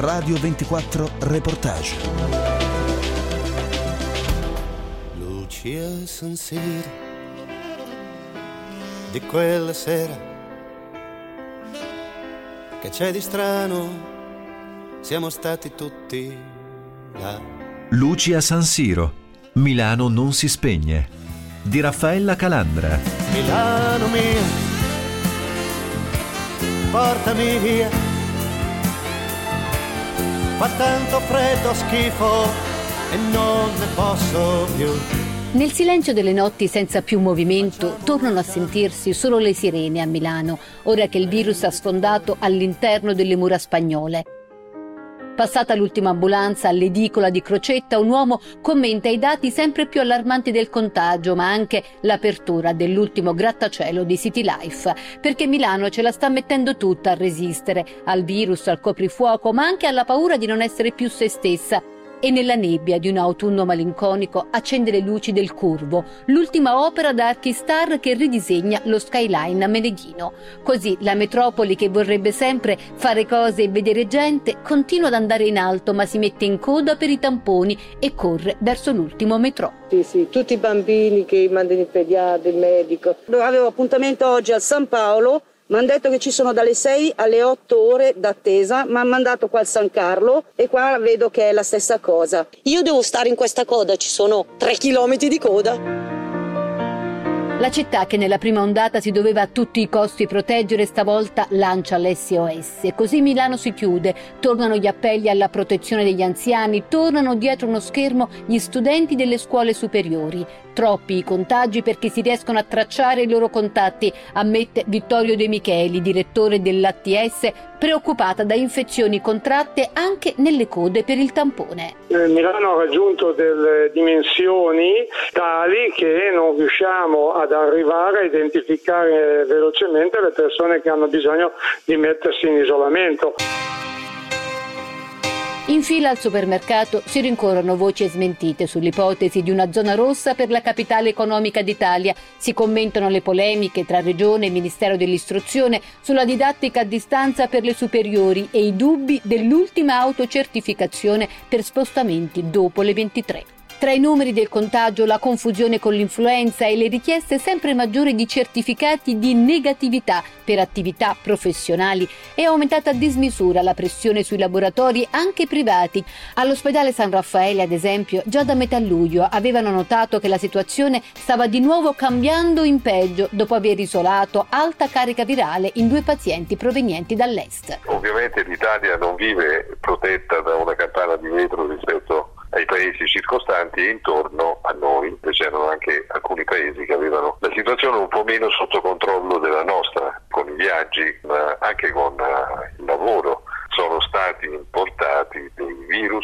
Radio 24 Reportage. Lucia San Siro di quella sera, che c'è di strano, siamo stati tutti là. Luci a San Siro, Milano non si spegne, di Raffaella Calandra. Milano mia, portami via, fa tanto freddo, schifo e non ne posso più. Nel silenzio delle notti senza più movimento tornano a sentirsi solo le sirene a Milano, ora che il virus ha sfondato all'interno delle mura spagnole. Passata l'ultima ambulanza all'edicola di Crocetta, un uomo commenta i dati sempre più allarmanti del contagio, ma anche l'apertura dell'ultimo grattacielo di City Life, perché Milano ce la sta mettendo tutta a resistere al virus, al coprifuoco, ma anche alla paura di non essere più se stessa. E nella nebbia di un autunno malinconico accende le luci del Curvo, l'ultima opera da Archistar che ridisegna lo skyline meneghino. Così la metropoli, che vorrebbe sempre fare cose e vedere gente, continua ad andare in alto, ma si mette in coda per i tamponi e corre verso l'ultimo metro. Sì, tutti i bambini che mandano il pediatra, il medico. Avevo appuntamento oggi al San Paolo. Mi hanno detto che ci sono dalle 6 alle 8 ore d'attesa, mi hanno mandato qua al San Carlo e qua vedo che è la stessa cosa. Io devo stare in questa coda, ci sono 3 chilometri di coda. La città, che nella prima ondata si doveva a tutti i costi proteggere, stavolta lancia l'SOS. Così Milano si chiude, tornano gli appelli alla protezione degli anziani, tornano dietro uno schermo gli studenti delle scuole superiori. Troppi i contagi perché si riescono a tracciare i loro contatti, ammette Vittorio De Micheli, direttore dell'ATS, preoccupata da infezioni contratte anche nelle code per il tampone. Milano ha raggiunto delle dimensioni tali che non riusciamo ad arrivare a identificare velocemente le persone che hanno bisogno di mettersi in isolamento. In fila al supermercato si rincorrono voci smentite sull'ipotesi di una zona rossa per la capitale economica d'Italia. Si commentano le polemiche tra Regione e Ministero dell'Istruzione sulla didattica a distanza per le superiori e i dubbi dell'ultima autocertificazione per spostamenti dopo le 23. Tra i numeri del contagio, la confusione con l'influenza e le richieste sempre maggiori di certificati di negatività per attività professionali, è aumentata a dismisura la pressione sui laboratori anche privati. All'ospedale San Raffaele, ad esempio, già da metà luglio avevano notato che la situazione stava di nuovo cambiando in peggio dopo aver isolato alta carica virale in 2 pazienti provenienti dall'est. Ovviamente l'Italia non vive protetta da una campana di vetro rispetto ai paesi circostanti, e intorno a noi c'erano anche alcuni paesi che avevano la situazione un po' meno sotto controllo della nostra, con i viaggi ma anche con il lavoro. Sono stati importati dei virus.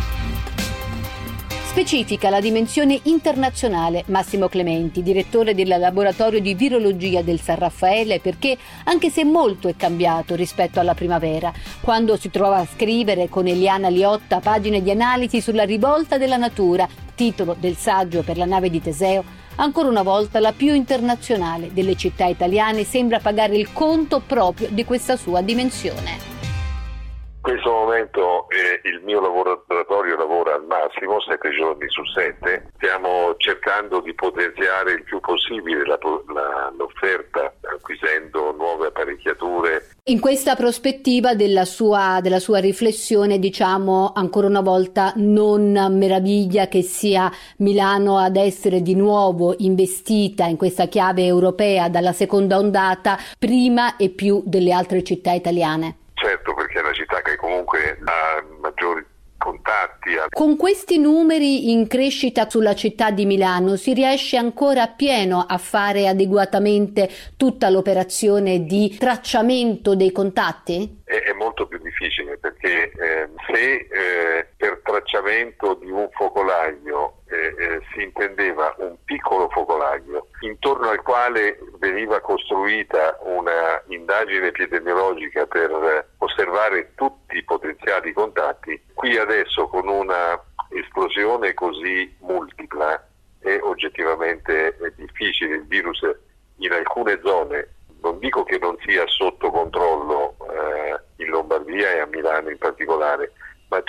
Specifica la dimensione internazionale Massimo Clementi, direttore del laboratorio di virologia del San Raffaele, perché anche se molto è cambiato rispetto alla primavera, quando si trova a scrivere con Eliana Liotta pagine di analisi sulla rivolta della natura, titolo del saggio per la nave di Teseo, ancora una volta la più internazionale delle città italiane sembra pagare il conto proprio di questa sua dimensione. In questo momento il mio laboratorio lavora al massimo 7 giorni su 7. Stiamo cercando di potenziare il più possibile l'offerta, acquisendo nuove apparecchiature. In questa prospettiva della sua riflessione, diciamo ancora una volta, non meraviglia che sia Milano ad essere di nuovo investita in questa chiave europea dalla seconda ondata, prima e più delle altre città italiane. Certo, perché è una città che comunque ha maggiori contatti. Con questi numeri in crescita sulla città di Milano si riesce ancora appieno a fare adeguatamente tutta l'operazione di tracciamento dei contatti? È molto più difficile, perché se per tracciamento di un focolaio si intendeva un piccolo focolaio intorno al quale veniva costruita una indagine epidemiologica per osservare tutti i potenziali contatti, qui adesso con una esplosione così multipla è oggettivamente difficile. Il virus in alcune zone, non dico che non sia sotto controllo in Lombardia e a Milano in particolare,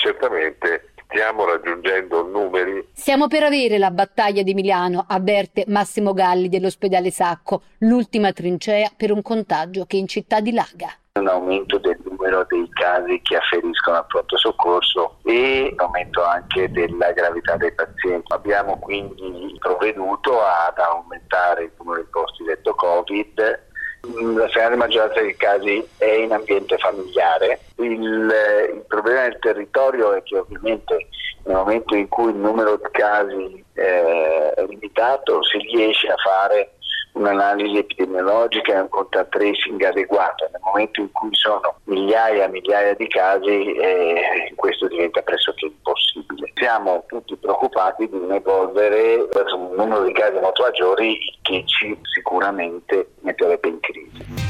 certamente stiamo raggiungendo numeri. Siamo per avere la battaglia di Milano, avverte Massimo Galli dell'ospedale Sacco, l'ultima trincea per un contagio che in città dilaga. Un aumento del numero dei casi che afferiscono al pronto soccorso e un aumento anche della gravità dei pazienti. Abbiamo quindi provveduto ad aumentare il numero di posti letto Covid. La stragrande maggioranza dei casi è in ambiente familiare. Il problema del territorio è che ovviamente nel momento in cui il numero di casi è limitato si riesce a fare un'analisi epidemiologica e un contact tracing adeguato. Nel momento in cui sono migliaia di casi questo diventa pressoché impossibile. Siamo tutti preoccupati di non evolvere verso un numero di casi molto maggiori che ci sicuramente metterebbe in crisi.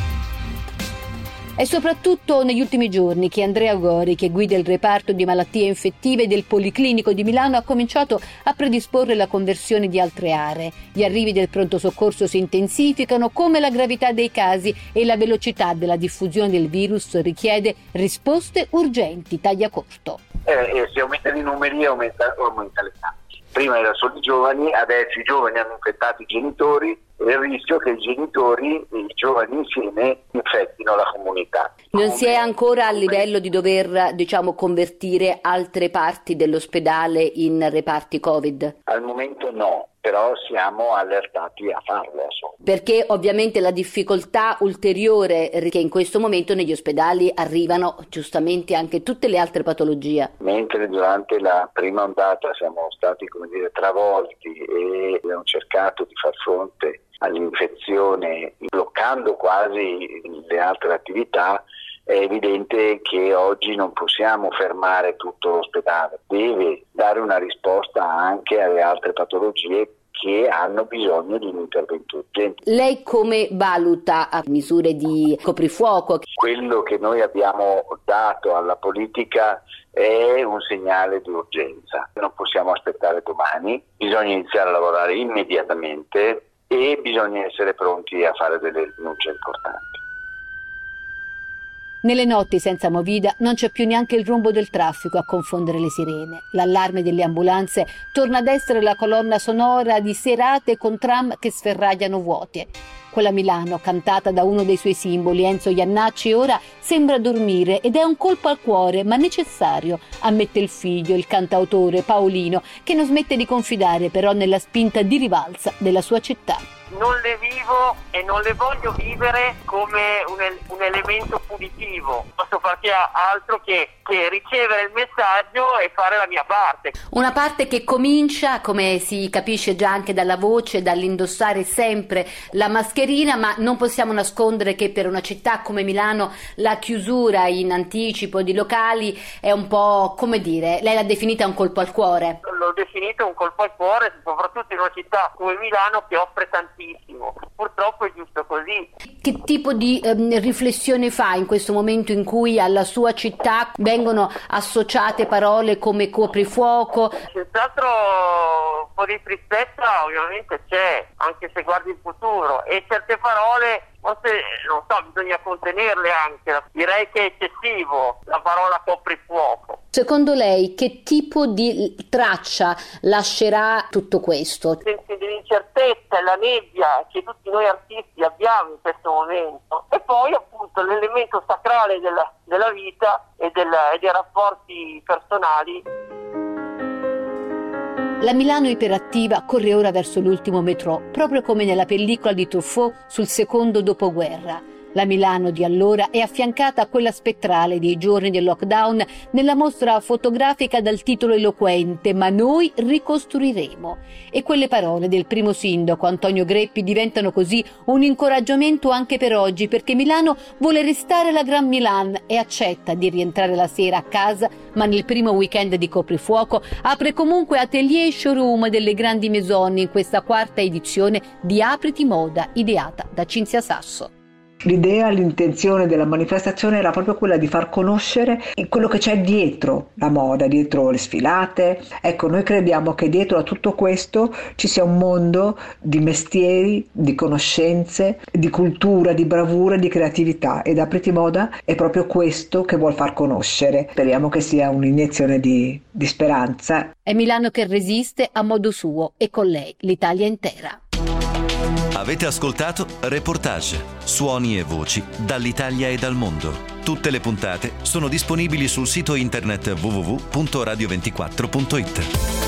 È soprattutto negli ultimi giorni che Andrea Gori, che guida il reparto di malattie infettive del Policlinico di Milano, ha cominciato a predisporre la conversione di altre aree. Gli arrivi del pronto soccorso si intensificano, come la gravità dei casi e la velocità della diffusione del virus richiede risposte urgenti. Taglia corto. Se aumentano i numeri aumenta l'età. Prima era solo i giovani, adesso i giovani hanno infettato i genitori e il rischio che i genitori e i giovani insieme infettino la comunità. Non si è ancora a livello di dover, convertire altre parti dell'ospedale in reparti Covid? Al momento no, però siamo allertati a farlo. Perché ovviamente la difficoltà ulteriore che in questo momento negli ospedali arrivano giustamente anche tutte le altre patologie. Mentre durante la prima ondata siamo stati travolti e abbiamo cercato di far fronte all'infezione bloccando quasi le altre attività, è evidente che oggi non possiamo fermare tutto l'ospedale, deve dare una risposta anche alle altre patologie che hanno bisogno di un intervento urgente. Lei come valuta a misure di coprifuoco? Quello che noi abbiamo dato alla politica è un segnale di urgenza. Non possiamo aspettare domani, bisogna iniziare a lavorare immediatamente e bisogna essere pronti a fare delle rinunce importanti. Nelle notti senza movida non c'è più neanche il rombo del traffico a confondere le sirene. L'allarme delle ambulanze torna ad essere la colonna sonora di serate con tram che sferragliano vuote. Quella Milano, cantata da uno dei suoi simboli, Enzo Jannacci, ora sembra dormire ed è un colpo al cuore, ma necessario, ammette il figlio, il cantautore Paolino, che non smette di confidare però nella spinta di rivalsa della sua città. Non le vivo e non le voglio vivere come un elemento punitivo, posso farci altro che ricevere il messaggio e fare la mia parte. Una parte che comincia, come si capisce già anche dalla voce, dall'indossare sempre la mascherina, ma non possiamo nascondere che per una città come Milano la chiusura in anticipo di locali è un po', lei l'ha definita un colpo al cuore. L'ho definito un colpo al cuore, soprattutto in una città come Milano che offre tantissimo. Purtroppo è giusto così. Che tipo di riflessione fa in questo momento in cui alla sua città vengono associate parole come coprifuoco? Senz'altro un po' di tristezza ovviamente c'è, anche se guardi il futuro, e certe parole forse, bisogna contenerle anche. Direi che è eccessivo la parola coprifuoco. Secondo lei che tipo di traccia lascerà tutto questo? Il senso dell'incertezza e la nebbia che tutti noi artisti abbiamo in questo momento, e poi appunto l'elemento sacrale della vita e dei rapporti personali. La Milano iperattiva corre ora verso l'ultimo metro, proprio come nella pellicola di Truffaut sul secondo dopoguerra. La Milano di allora è affiancata a quella spettrale dei giorni del lockdown nella mostra fotografica dal titolo eloquente «Ma noi ricostruiremo». E quelle parole del primo sindaco Antonio Greppi diventano così un incoraggiamento anche per oggi, perché Milano vuole restare la Gran Milan e accetta di rientrare la sera a casa, ma nel primo weekend di coprifuoco apre comunque atelier e showroom delle grandi maison in questa quarta edizione di Apriti Moda, ideata da Cinzia Sasso. L'idea, l'intenzione della manifestazione era proprio quella di far conoscere quello che c'è dietro la moda, dietro le sfilate. Ecco, noi crediamo che dietro a tutto questo ci sia un mondo di mestieri, di conoscenze, di cultura, di bravura, di creatività, ed Apriti Moda è proprio questo che vuol far conoscere. Speriamo che sia un'iniezione di speranza. È Milano che resiste a modo suo e con lei l'Italia intera. Avete ascoltato Reportage, suoni e voci dall'Italia e dal mondo. Tutte le puntate sono disponibili sul sito internet www.radio24.it.